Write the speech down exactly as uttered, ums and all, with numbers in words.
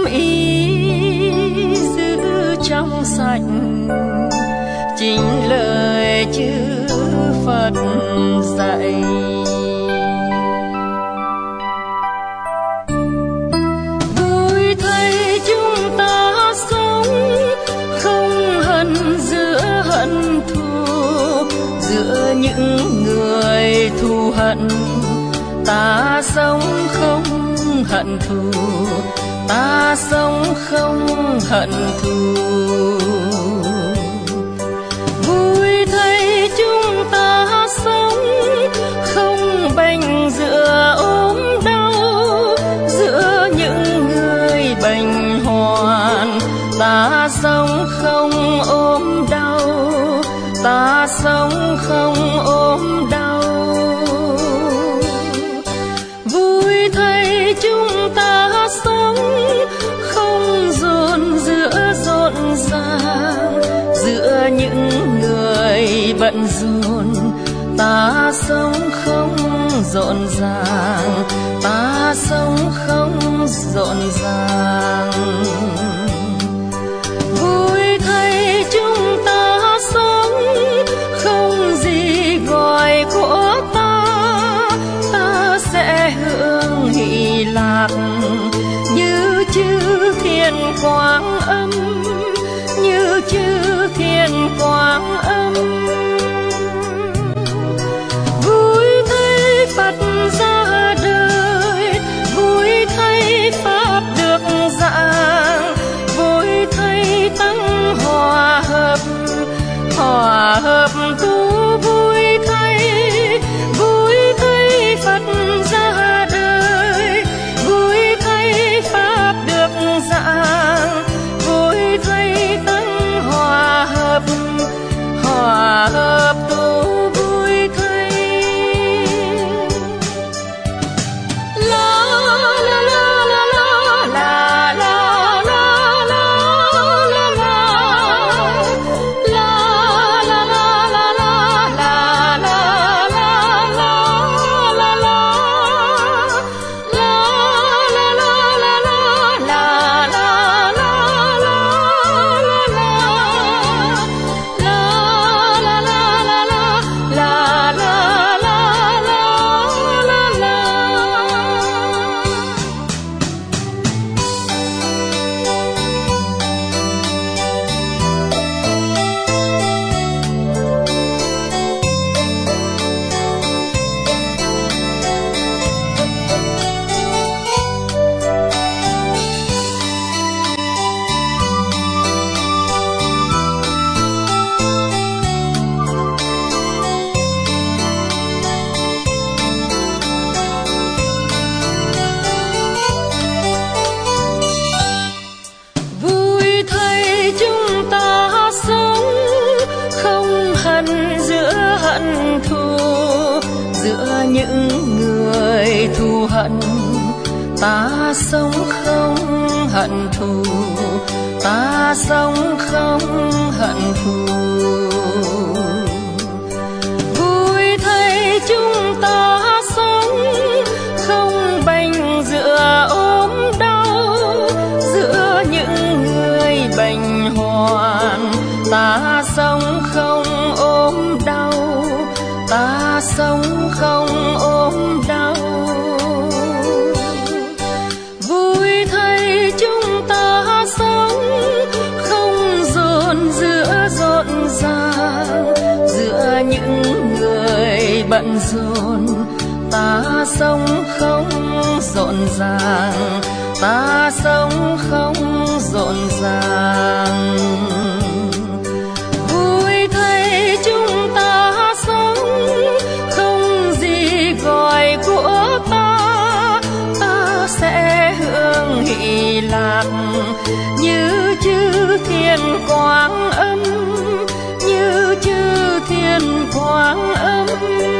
ý giữ trong sạch chính lời chư Phật dạy. Vui thay chúng ta sống không hận giữa hận thù, giữa những người thù hận ta sống không hận thù, ta sống không hận thù. Vui thay chúng ta sống không bệnh giữa ốm đau, giữa những người bệnh hoạn ta sống không ốm đau, ta sống không ốm đau. Vui thay chúng ta sống không dồn giữa rộn ràng, giữa những người bận rộn ta sống không rộn ràng, ta sống không rộn ràng. Vui thay chúng ta sống không gì gọi của ta, ta sẽ hưởng hỷ lạc như chư thiên quang âm, như chư thiên quang âm. Vui thay Phật ra đời, vui thay pháp được giảng, vui thay tăng hòa hợp, hòa hợp tu vui thay, vui thay Phật ra đời, vui thay pháp được giảng, vui thay tăng hòa hợp, hòa hợp tu vui thay. La la la la la la la la la la la hận thù, giữa những người thù hận ta sống không hận thù, ta sống không hận thù. Vui thay chúng ta sống không bệnh giữa ốm đau, giữa những người bệnh hoạn ta sống không ốm đau, ta sống không ốm đau. Vui thay chúng ta sống không dồn giữa rộn ràng, giữa những người bận rộn ta sống không rộn ràng, ta sống không rộn ràng. Vui thay chúng ta sống không gì gọi của ta, ta sẽ hưởng hỷ lạc như chư thiên quang âm, như chư thiên quang âm.